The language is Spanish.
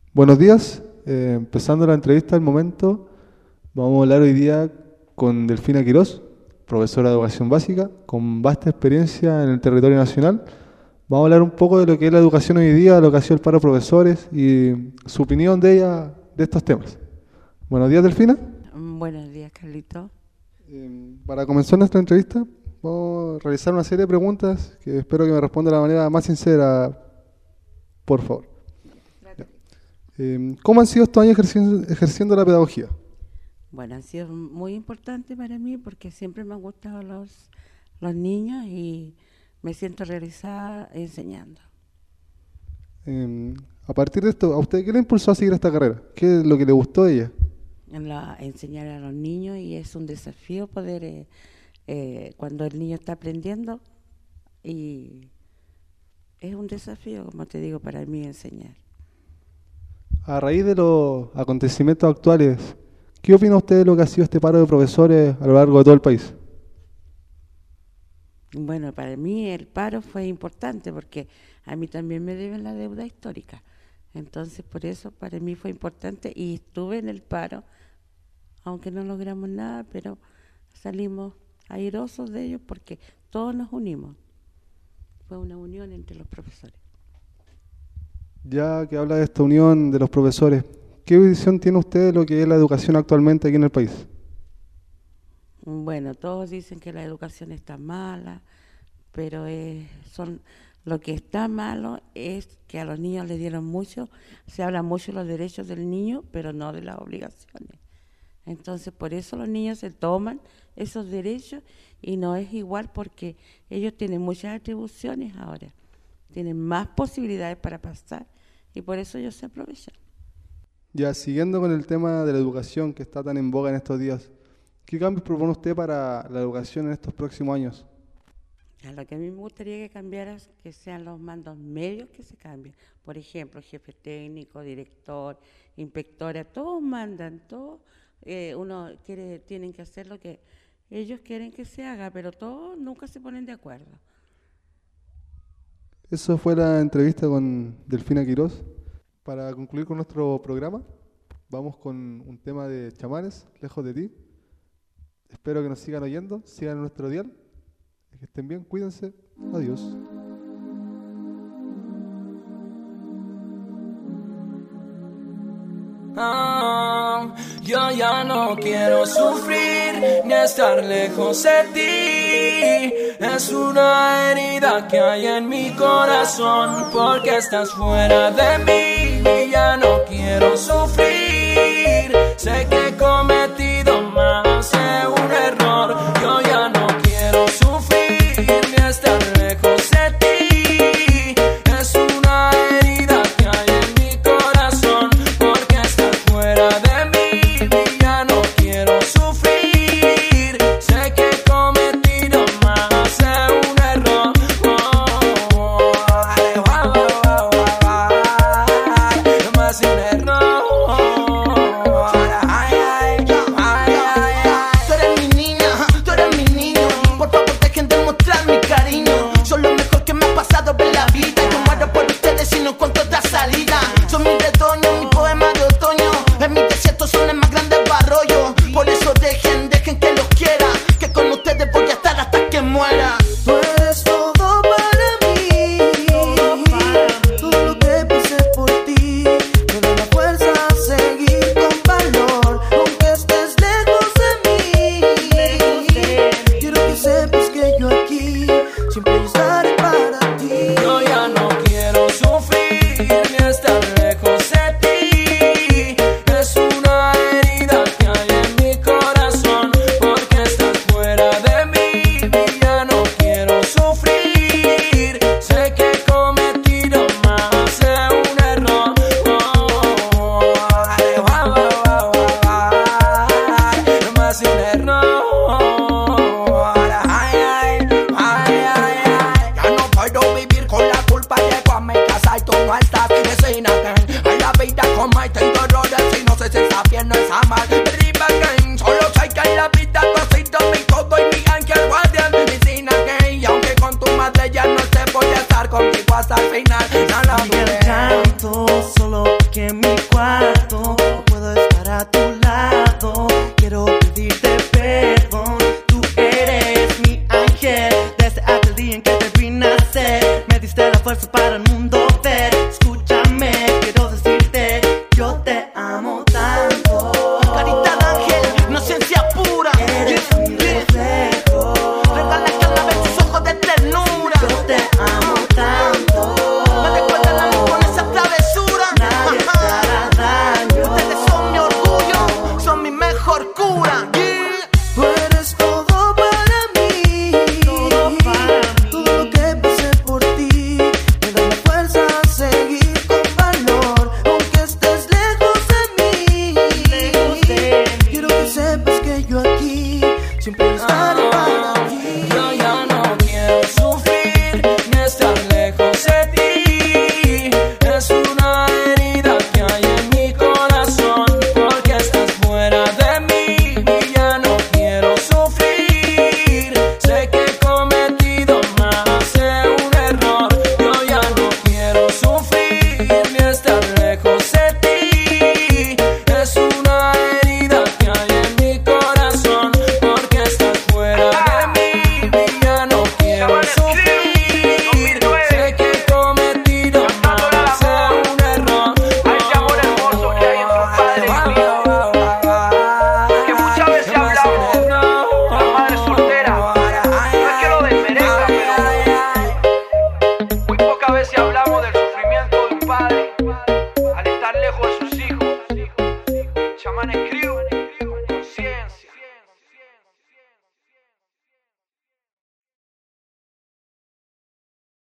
Buenos días, empezando la entrevista al momento, vamos a hablar hoy día con Delfina Quirós, profesora de educación básica, con vasta experiencia en el territorio nacional. Vamos a hablar un poco de lo que es la educación hoy día, de lo que ha sido el paro de profesores y su opinión de ella de estos temas. Buenos días, Delfina. Buenos días, Carlito. Para comenzar nuestra entrevista, vamos a realizar una serie de preguntas que espero que me responda de la manera más sincera, por favor. ¿Cómo han sido estos años ejerciendo la pedagogía? Bueno, han sido muy importantes para mí porque siempre me han gustado los niños y me siento realizada enseñando. A partir de esto, ¿a usted qué le impulsó a seguir esta carrera? ¿Qué es lo que le gustó de ella? Enseñar a los niños, y es un desafío poder, cuando el niño está aprendiendo, y es un desafío, como te digo, para mí enseñar. A raíz de los acontecimientos actuales, ¿qué opina usted de lo que ha sido este paro de profesores a lo largo de todo el país? Bueno, para mí el paro fue importante porque a mí también me deben la deuda histórica. Entonces, por eso para mí fue importante y estuve en el paro, aunque no logramos nada, pero salimos airosos de ellos porque todos nos unimos. Fue una unión entre los profesores. Ya que habla de esta unión de los profesores, ¿qué visión tiene usted de lo que es la educación actualmente aquí en el país? Bueno, todos dicen que la educación está mala, pero lo que está malo es que a los niños les dieron mucho, se habla mucho de los derechos del niño, pero no de las obligaciones. Entonces, por eso los niños se toman esos derechos y no es igual porque ellos tienen muchas atribuciones ahora, tienen más posibilidades para pasar y por eso ellos se aprovechan. Ya, siguiendo con el tema de la educación que está tan en boga en estos días, ¿qué cambios propone usted para la educación en estos próximos años? Lo que a mí me gustaría que cambiara es que sean los mandos medios que se cambien. Por ejemplo, jefe técnico, director, inspectora, todos mandan, todos tienen que hacer lo que ellos quieren que se haga, pero todos nunca se ponen de acuerdo. Eso fue la entrevista con Delfina Quirós. Para concluir con nuestro programa, vamos con un tema de Chamanes, Lejos de ti. Espero que nos sigan oyendo, sigan en nuestro dial. Que estén bien, cuídense. Adiós. Yo ya no quiero sufrir ni estar lejos de ti. Es una herida que hay en mi corazón porque estás fuera de mí y ya no quiero sufrir. Sé que he cometido más de un error. Yo ya no quiero sufrir ni estar lejos de ti. Es una herida que hay en mi corazón porque estás fuera de mí y ya no quiero sufrir. Sé que he cometido más de un error. Más de un error. Son mi retoño, mi poema de otoño. En mi desierto son el más grande arroyo. Por eso dejen que los quiera, que con ustedes voy a estar hasta que muera. Tú eres todo para mí, todo lo que puse por ti. Me da la fuerza a seguir con valor, aunque estés lejos de mí. Quiero que sepas que yo aquí siempre estaré para ti. Yo ya no quiero sufrir ni estar lejos de ti. Es una herida que hay en mi corazón porque estás fuera de mí y ya no quiero sufrir. Sé que he cometido más de un error. Más de un error. Ya no puedo vivir con la culpa. Llego a mi casa y tú no estás. Vecina, a la vida como hay tantos errores y no sé si está bien o está mal. Arriba, solo sé que en la vida tú has sido mi todo y mi ángel guardián. Vecina, y aunque con tu madre ya no te voy a estar contigo hasta el final. No lo Y el canto solo que mi agua.